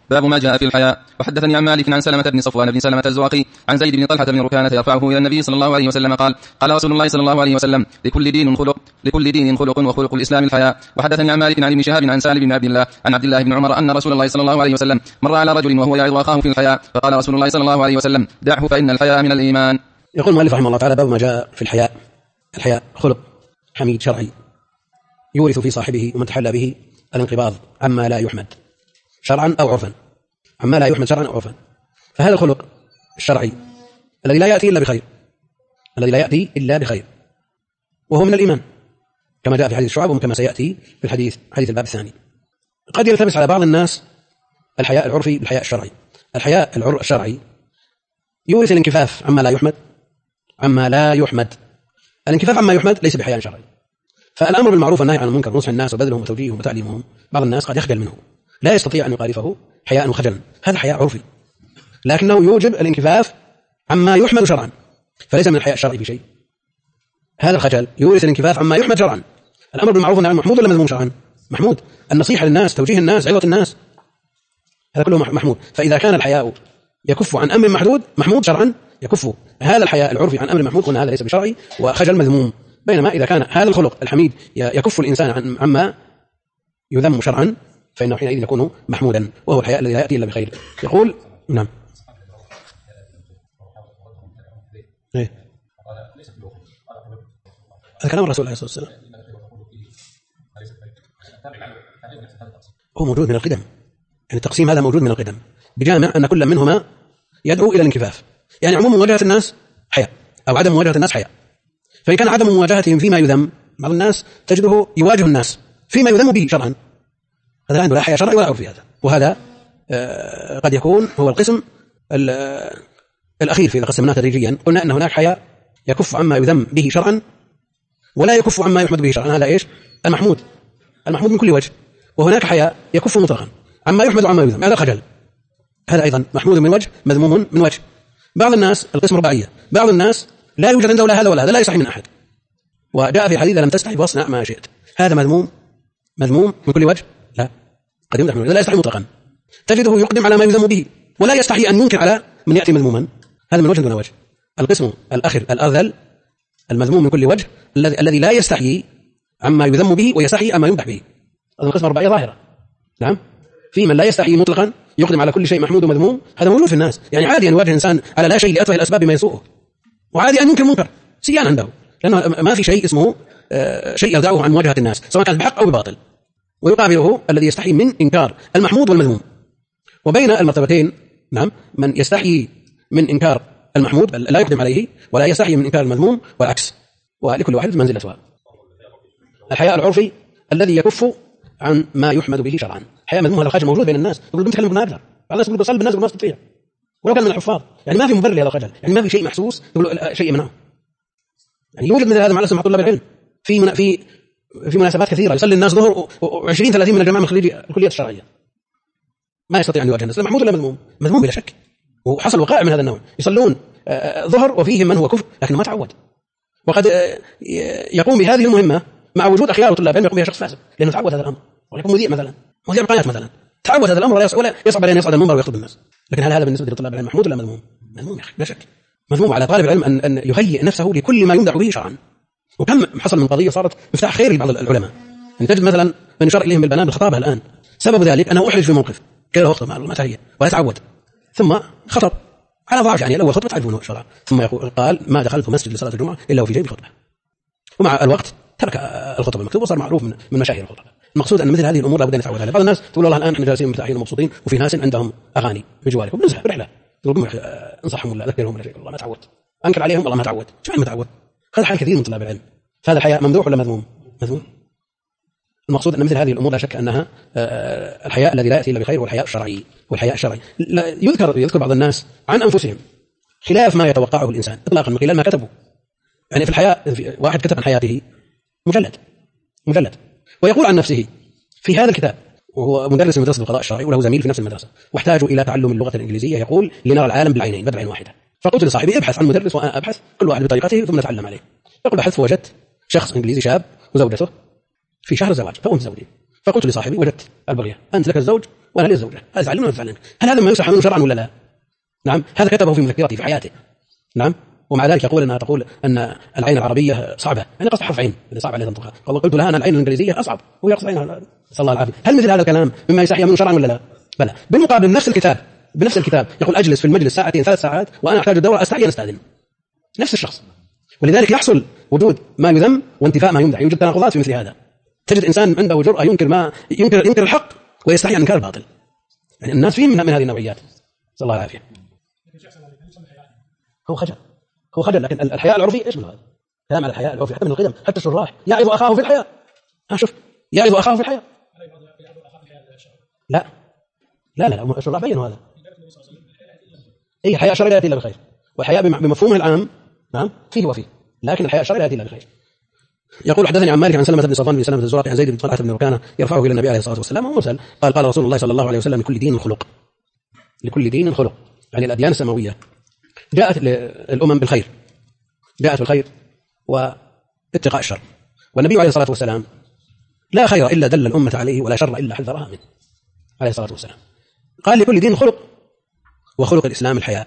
باب ما جاء في الحياء. وحدثني عن مالك عن سلمة بن صفوان بن سلمة الزواقي عن زيد بن طلحة بن ركانة يرفعه إلى النبي صلى الله عليه وسلم قال رسول الله صلى الله عليه وسلم لكل دين خلق وخلق الإسلام الحياء. وحدثني عن مالك عن ابن شهاب عن سالم بن عبد الله عن عبد الله بن عمر أن رسول الله صلى الله عليه وسلم مر على رجل وهو يعظ أخاه في الحياء فقال رسول الله صلى الله عليه وسلم دعه فإن الحياء من الإيمان. يقول المؤلف رحمه الله تعالى باب ما جاء في الحياء. الحياء خلق حميد شرعي يورث في صاحبه ومن تحلى به الانقباض عما لا يحمد شرعا أو عرفا، عما لا يحمد شرعا أو عرفا. فهذا الخلق الشرعي الذي لا يأتي إلا بخير، وهو من الإيمان كما جاء في حديث الشعب وكما سيأتي في حديث الباب الثاني. قد يلتبس على بعض الناس الحياء العرفي بالحياء الشرعي. الحياء الشرعي يورث الانكفاف عما لا يحمد. الانكفاف عما يحمد ليس بحياء شرعي. فالأمر بالمعروف والنهي عن المنكر ونصح الناس وبذلهم وتوجيههم وتعليمهم، بعض الناس قد يخجل منه، لا يستطيع أن يقارفه حياء وخجلا، هذا حياء عرفي، لكنه يوجب الانكفاف عما يحمد شرعا، فليس من الحياء الشرعي في شيء. هذا الخجل يورث الانكفاف عما يحمد شرعا. الأمر بالمعروف والنهي عن محمود ولا مذموم شرعا؟ محمود. النصيحة للناس، توجيه الناس، عظة الناس، هذا كله محمود. فإذا كان الحياء يكف عن أمر محمود شرعا، يكف هذا الحياء العرفي عن أمر محمود، قلنا هذا ليس بشرعي وخجل مذموم. بينما إذا كان هذا الخلق الحميد يكف الإنسان عما يذم شرعا فإنه حينئذ يكون محمودا، وهو الحياء الذي لا يأتي إلا بخير. يقول نعم هذا كلام الرسول عليه الصلاة والسلام، هو موجود من القدم، يعني التقسيم هذا موجود من القدم بجامع أن كل منهما يدعو إلى الانكفاف. يعني عموم مواجهة الناس حياء أو عدم مواجهة الناس حياء. فإن كان عدم مواجهتهم فيما يذم، بعض الناس تجده يواجه الناس فيما يذم به شرعا، هذا لا عنده لا حياء شرعي ولا عرفي. هذا وهذا قد يكون هو القسم الأخير. إذا قسمناه تدريجيا قلنا أن هناك حياء يكف عما يذم به شرعا ولا يكف عما يحمد به شرعا، هذا إيش؟ المحمود من كل وجه. وهناك حياء يكف مطلقا عما يحمد وعما يذم، هذا خجل، هذا أيضا محمود من وجه مذموم من وجه. بعض الناس القسم رباعية، بعض الناس لا يوجد عنده لا هذا ولا هذا، لا يستحي من أحد، وجاء في حديث لم تستحي فاصنع ما شئت، هذا مذموم من كل وجه، لا قد يمدح منه، لا يستحي مطلقا. تجده يقدم على ما يذم به ولا يستحي أن ينكر على من يأتي مذموما، هذا من وجه دون وجه. القسم الأخر الأرذل المذموم من كل وجه الذي لا يستحي عما يذم به ويستحي عما يمدح به، هذا القسم الرباعية ظاهرة. نعم، في من لا يستحي مطلقا يقدم على كل شيء محمود ومذموم، هذا موجود في الناس. يعني عادي أن يواجه إنسان على لا شيء لأتفه الأسباب ما يسوءه، وعادي أن ينكر منكر سيان عنده، لأنه ما في شيء اسمه شيء يدعوه عن مواجهة الناس سواء كان بحق أو بباطل، ويقابله الذي يستحي من إنكار المحمود والمذموم. وبين المرتبتين نعم من يستحي من إنكار المحمود لا يقدم عليه، ولا يستحي من إنكار المذموم والعكس، ولكل واحد منزلة سواء. الحياء العرفي الذي يكف عن ما يحمد به شرعا، حياء مذموم، هذا الخجل موجود بين الناس، يقول بنتكلم بالنار، بعض الناس يقول بصلي بالناس والناس تطيع ولو كان من الحفاظ، يعني ما في مبرر لهذا الخجل، يعني ما في شيء محسوس يقول شيء منه. يعني يوجد مثل هذا مع الأسف مع طلاب العلم في مناسبات كثيرة يصلي الناس ظهر و20-30 من الجماعة من خريج الكليات الشرعية، ما يستطيع أن يواجه الناس. محمود ولا مذموم؟ مذموم بلا شك، وحصل وقائع من هذا النوع، يصلون ظهر وفيهم من هو كفر لكنه ما تعود، وقد يقوم بهذه المهمة مع وجود أخيار وطلاب علم يقوم بها شخص فاسد لأنه تعود هذا الأمر، ولكن مذيع مثلا، مذيع قناة مثلا، تعود هذا الأمر ولا يصعب عليه أن يصعد المنبر ويخطب الناس. لكن هل هذا بالنسبة لطلاب العلم محمود ولا مذموم؟ مذموم يا أخي بلا شك، مذموم على طالب العلم أن يهيئ نفسه لكل ما يمدح به شرعا. وكم حصل من قضية صارت مفتاح خير لبعض العلماء، يعني تجد مثلا من يشار إليهم بالبنان بالخطابة الآن، سبب ذلك أنه أحرج في موقف كذا وخطب ما تهيئ ولا تعود، ثم خطب على ضعف، يعني الأول خطبة تعرفونه شرعا، ثم قال ما دخلت مسجد لصلاة الجمعة إلا وفي جيبي خطبة، ومع الوقت ترك الخطبة المكتوب وصار معروف من مشاهير الخطبة. المقصود أن مثل هذه الأمور لابد أن نتعود عليها. بعض الناس تقول والله الآن احنا جالسين مرتاحين ومبسوطين وفي ناس عندهم أغاني بجوالهم، بنزح برحلة تقول انصحهم ولا أذكرهم ولا شيء، والله ما تعود، أنكر عليهم والله ما تعود، شو ما تعود. هذا حال كثير من طلاب العلم. هذا الحياء ممدوح ولا مذموم؟ مذموم. المقصود أن مثل هذه الأمور لا شك أنها الحياء الذي لا يأتي إلا بخير، والحياء الشرعي. والحياء الشرعي يذكر بعض الناس عن أنفسهم خلاف ما يتوقعه الإنسان إطلاقا من خلال ما كتبوا. يعني في الحياء واحد كتب عن حياته مجلد ويقول عن نفسه في هذا الكتاب، وهو مدرس في مدرسة القضاء الشرعي وله زميل في نفس المدرسة، واحتاج إلى تعلم اللغة الإنجليزية، يقول لنرى العالم بالعينين بدر عين واحدة. فقلت لصاحبي ابحث عن مدرس وأنا أبحث، كل واحد بطريقته ثم نتعلم عليه. يقول بحثت فوجدت شخص إنجليزي شاب وزوجته في شهر الزواج، فقمت زوجي، فقلت لصاحبي وجدت البغية، أنت لك الزوج وأنا لي الزوجة، هذا فعل ولا فعل. هل هذا ما يصح منه شرعا ولا لا؟ نعم، هذا كتبه في مذكرته في حياته. نعم، ومع ذلك يقول أنها تقول أن العين العربية صعبة، يعني قصد حرف عين صعب عليه تنطقها. قلت لها أن العين الإنجليزية أصعب، هو يقصد عين. نسأل الله العافية. هل مثل هذا الكلام مما يستحي منه شرعا ولا لا؟ بلى. بالمقابل بنفس الكتاب يقول أجلس في المجلس ساعتين 3 ساعات وأنا أحتاج الدورة أستحي أن أستأذن. نفس الشخص. ولذلك يحصل وجود ما يذم وانتفاء ما يمدح. يوجد تناقضات في مثل هذا. تجد إنسان عنده جرأة ينكر الحق ويستحي أن ينكر الباطل. يعني الناس فيهم من هذه النوعيات. نسأل الله العافية. هو خجل، لكن الحياء العرفي ايش من هذا؟ كلام على الحياء العرفي حتى من القدم، حتى الشراح يعظ أخاه في الحياء. شوف، يعظ أخاه في الحياء. لا الشراح بينوا هذا. أي حياء شرعي لا يأتي إلا بخير، والحياء بمفهومه العام نعم فيه وفيه، لكن الحياء الشرعي لا يأتي إلا بخير. يقول حدثني عن مالك عن سلمة بن صفوان بن سلمة الزرقي عن زيد بن طلحة بن ركانة يرفعه إلى النبي عليه الصلاة والسلام ومرسل قال رسول الله صلى الله عليه وسلم لكل دين خلق، يعني الأديان السماوية جاءت الأمم بالخير، جاءت بالخير واتقاء الشر، والنبي عليه الصلاة والسلام لا خير إلا دل الأمة عليه ولا شر إلا حذرها منه عليه الصلاة والسلام. قال لكل دين خلق، وخلق الإسلام الحياء.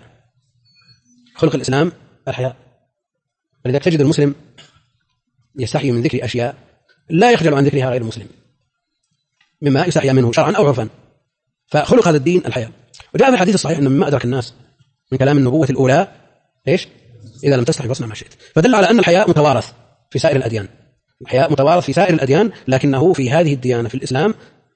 خلق الإسلام الحياء. ولذلك تجد المسلم يستحي من ذكر أشياء لا يخجل عن ذكرها غير المسلم مما يستحي منه شرعا أو عرفا. فخلق هذا الدين الحياء. وجاء في الحديث الصحيح أن مما أدرك الناس من كلام النبوة الأولى إيش؟ إذا لم تستحي فاصنع ما شئت. فدل على أن الحياء متوارث في سائر الأديان. الحياء متوارث في سائر الأديان، لكنه في هذه الديانة في الإسلام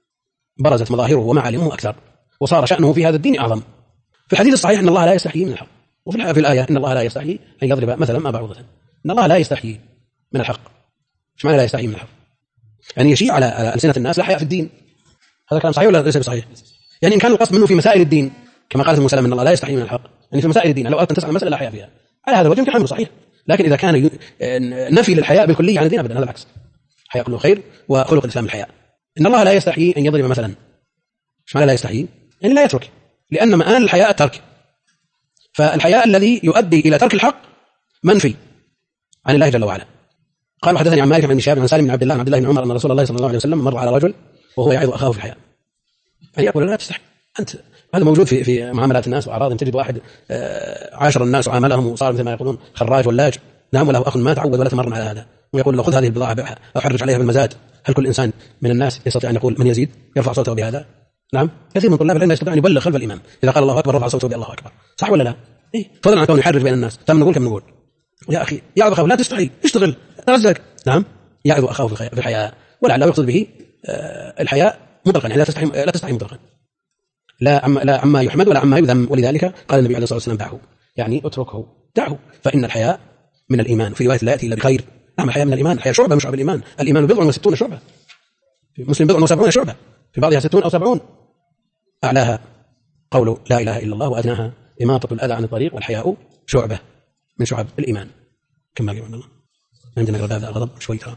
برزت مظاهره ومعالمه أكثر، وصار شأنه في هذا الدين أعظم. في الحديث الصحيح أن الله لا يستحيي من الحق، وفي الآية أن الله لا يستحيي أن يضرب مثلا ما بعوضة. أن الله لا يستحيي من الحق. إيش معنى لا يستحيي من الحق؟ يعني يشيع على ألسنة الناس لا حياء في الدين. هذا كلام صحيح ولا ليس بصحيح؟ يعني إن كان القصد منه في مسائل الدين كما قالت المسلم أن الله لا يستحيي من الحق، يعني في مسائل الدين لو أردت أن تسأل مسألة لا حياء فيها، على هذا الوجه يمكن حمله صحيح. لكن إذا كان نفي للحياء بالكلية عن الدين أبدا، هذا العكس. حياء كله خير، وخلق الإسلام الحياء. إن الله لا يستحيي أن يضرب مثلا. إيش معنى لا يستحيي؟ يعني لا يترك، لأن مآل الحياء الترك. فالحياء الذي يؤدي إلى ترك الحق منفي عن الله جل وعلا. قال حدثني عن مالك بن شهاب عن سالم بن عبد الله بن عمر أن رسول الله صلى الله عليه وسلم مر على رجل وهو يعظ أخاه في الحياء، يعني يقول لا تستحي أنت. هذا موجود في معاملات الناس وأعراضهم. تجد واحد عاشر الناس وعاملهم وصار مثل ما يقولون خراج ولاج، نعم، وله أخ ما تعود ولا تمرن على هذا، ويقول له خذ هذه البضاعة بيعها أو حرج عليها بالمزاد. هل كل إنسان من الناس يستطيع أن يقول من يزيد يرفع صوته بهذا؟ نعم، كثير من طلاب العلم يستطيع أن يبلغ خلف الإمام إذا قال الله أكبر رفع صوته بالله أكبر، صح ولا لا؟ إيه، فضلا عن كونه يحرج بين الناس. تم نقول كم نقول يا أخي يعظ أخاه لا تستحي، اشتغل ترزق. نعم، يعظ أخاه في الحياء، ولعله يقصد به الحياء مطلقا، يعني لا تستحي مطلقا، لا عما يحمد ولا عما يذم. ولذلك قال النبي عليه الصلاة والسلام دعه، يعني اتركه، دعه، فإن الحياء من الإيمان. في رواية لا يأتي إلا بخير. نعم، الحياء من الإيمان. الحياء شعبة من شعب الإيمان. الإيمان 60 شعبة، في مسلم 70 شعبة، في بعضها 60 أو 70. أعلاها قول لا إله إلا الله، وأدناها إماطة الأذى عن الطريق، والحياء شعبة من شعب الإيمان. كما قال الله عندنا هذا الغضب شوي ترى.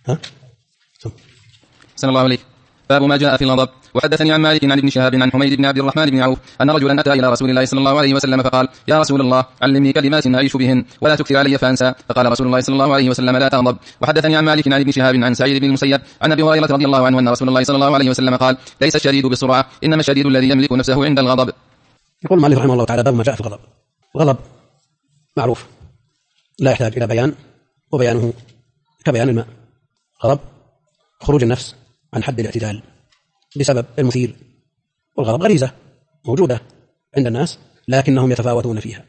صلى الله عليه. باب ما جاء في الغضب. وحدثني عن مالك عن ابن شهاب عن حميد بن عبد الرحمن بن عوف أن رجلا أتى إلى رسول الله صلى الله عليه وسلم فقال يا رسول الله علمني كلمات أعيش بهن ولا تكثر علي فأنسى. فقال رسول الله صلى الله عليه وسلم لا تغضب. وحدثني عن مالك عن ابن شهاب عن سعيد بن المسيب عن أبي هريرة رضي الله عنه أن رسول الله صلى الله عليه وسلم قال ليس الشديد بالسرعة إنما الشديد الذي يملك نفسه عند الغضب. يقول مالك رحمه الله تعالى باب ما جاء في الغضب. الغضب معروف لا يحتاج إلى بيان، وبيانه كبيان الماء. غضب خروج النفس عن حد الاعتدال بسبب المثير. والغضب غريزة موجودة عند الناس لكنهم يتفاوتون فيها.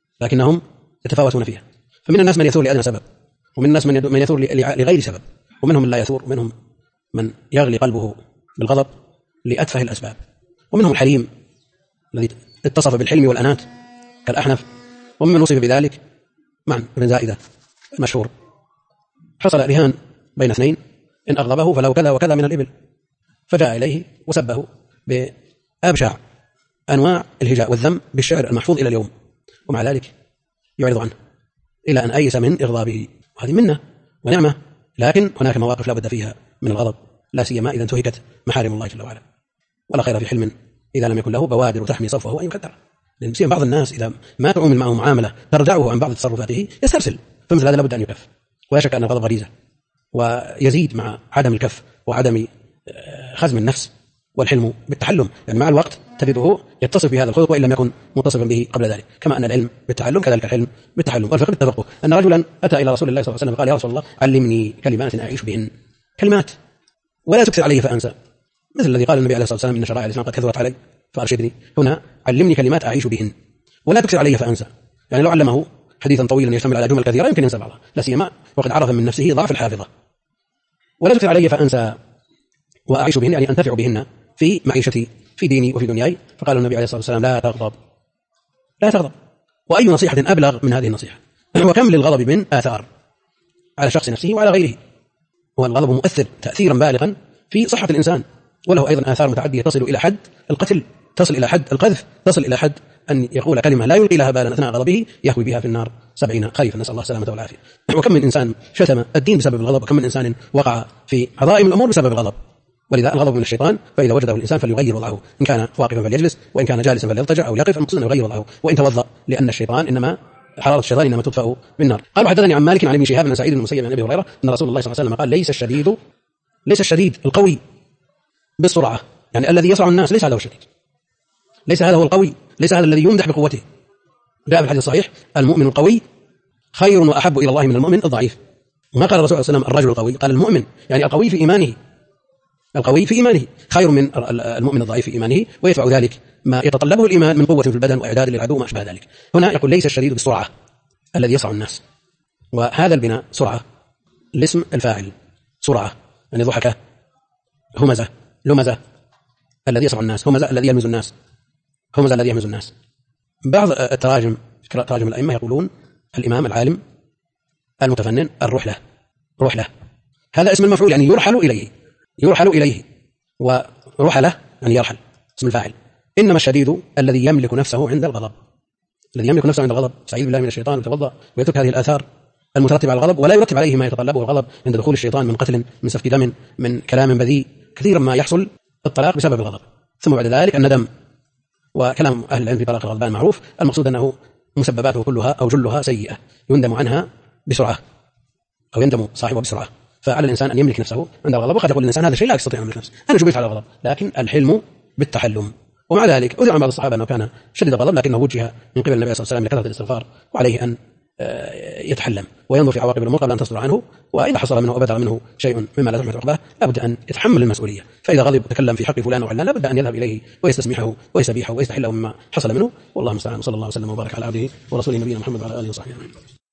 فمن الناس من يثور لأدنى سبب، ومن الناس من يثور لغير سبب، ومنهم من لا يثور، ومنهم من يغلي قلبه بالغضب لأتفه الأسباب، ومنهم الحليم الذي اتصف بالحلم والأنات كالأحنف، ومن وصف بذلك معا بن زائدة المشهور. حصل رهان بين اثنين إن أغضبه فلو كذا وكذا من الإبل، فجاء إليه وسبه بأبشع أنواع الهجاء والذم بالشعر المحفوظ إلى اليوم، ومع ذلك يعرض عنه إلى أن أيس من إغضابه. وهذه منة ونعمة، لكن هناك مواقف لا بد فيها من الغضب، لا سيما إذا انتهكت محارم الله جل وعلا. ولا خير في حلم إذا لم يكن له بوادر تحمي صفوه أن يقدر. لأن بعض الناس إذا ما تعامل معه معاملة ترجعه عن بعض تصرفاته يسترسل، فمثل هذا لابد أن يكف. ولا شك أن الغضب غريزة، ويزيد مع عدم الكف وعدم خزم النفس والحلم بالتحلم، يعني مع الوقت تجده يتصف بهذا الخلق وإن لم يكن متصفا به قبل ذلك، كما أن العلم بالتعلم كذلك الحلم بالتحلم. والفقه بالتفقه، أن رجلا أتى إلى رسول الله صلى الله عليه وسلم قال: يا رسول الله علمني كلمات أعيش بهن، كلمات ولا تكثر علي فأنسى، مثل الذي قال النبي عليه الصلاة والسلام: إن شرائع الإسلام قد كثرت علي فأرشدني. هنا علمني كلمات أعيش بهن ولا تكثر علي فأنسى، يعني لو علمه حديثا طويلا يشتمل على جمل كثيرة يمكن ينسى بعضها، لا سيما وقد عرف من نفسه ضعف الحافظة. ولا تكثر علي فأنسى وأعيش بهن، يعني أنتفع بهن في معيشتي في ديني وفي دنياي. فقال النبي عليه الصلاة والسلام: لا تغضب، لا تغضب. وأي نصيحة أبلغ من هذه النصيحة؟ وكم للغضب من آثار على شخص نفسه وعلى غيره. والغضب مؤثر تأثيرا بالغا في صحة الإنسان، وله أيضا آثار متعدية تصل إلى حد القتل، تصل إلى حد القذف، تصل إلى حد أن يقول كلمة لا يلقي لها بالا أثناء غضبه يهوي بها في النار 70 خريفا، نسأل الله السلامة والعافية. وكم من إنسان شتم الدين بسبب الغضب، وكم من إنسان وقع في عظائم الأمور بسبب الغضب. ولذا الغضب من الشيطان، فإذا وجده الإنسان فليغير وضعه، إن كان واقفا فليجلس، وإن كان جالسا فليضطجع أو يقف، المقصود أن يغير وضعه، وإن توضأ، لأن الشيطان إنما حرارة الشيطان إنما تطفأ بالنار. قال: حدثني عن مالك عن ابن شهاب عن سعيد بن المسيب عن أبي هريرة أن رسول الله صلى الله عليه وسلم قال: ليس الشديد القوي بالسرعة، يعني الذي يسرع الناس ليس هذا هو الشديد، ليس هذا هو القوي، ليس هذا الذي يمدح بقوته. جاء في الحديث الصحيح: المؤمن القوي خير وأحب إلى الله من المؤمن الضعيف. ما قال الرسول صلى الله عليه وسلم الرجل القوي، قال المؤمن، يعني القوي في إيمانه، القوي في إيمانه خير من المؤمن الضعيف في إيمانه، ويدفع ذلك ما يتطلبه الإيمان من قوة في البدن وإعداد للعدو وما أشبه ذلك. هنا يقول: ليس الشديد بالسرعة الذي يسرع الناس، وهذا البناء سرعة الاسم الفاعل، سرعة يعني ضحكة، همزة، لمزة، الذي يسرع الناس، همزة الذي يلمز الناس، همزة الذي يهمز الناس. بعض التراجم تراجم الأئمة يقولون الإمام العالم المتفنن الرحلة، رحلة هذا اسم المفعول، يعني يرحل إليه، ورحلة يعني يرحل اسم الفاعل. إنما الشديد الذي يملك نفسه عند الغضب، الذي يملك نفسه عند الغضب. استعيذ بالله من الشيطان وتوضأ، ويترك هذه الآثار المترتبة على الغضب، ولا يرتب عليه ما يتطلبه الغضب عند دخول الشيطان من قتل، من سفك دم، من كلام بذيء، كثيرا ما يحصل الطلاق بسبب الغضب. ثم بعد ذلك الندم، وكلام أهل العلم في طلاق الغضبان معروف، المقصود أنه مسبباته كلها أو جلها سيئة يندم عنها بسرعة، أو يندم صاحبه بسرعة. فعلى الإنسان أن يملك نفسه عند الغضب. وقد يقول الإنسان هذا الشيء لا يستطيع أن يملك نفسه، أنا جبلت على الغضب، لكن الحلم بالتحلم. ومع ذلك أذع عن بعض الصحابة أنه كان شديد الغضب، لكنه وجه من قبل النبي صلى الله عليه وسلم لكثرة الاستغفار، وعليه أن يتحلم وينظر في عواقب الأمور قبل أن تصدر عنه، وإذا حصل منه وبدر منه شيء مما لا تحمل عقباه لابد أن يتحمل المسؤولية. فإذا غضب وتكلم في حق فلان وعلان لابد أن يذهب إليه ويستسمحه ويستبيحه ويستحله مما حصل منه. والله المستعان، صلى الله وسلم وبارك على عبده ورسوله نبينا محمد وعلى آله وصحبه.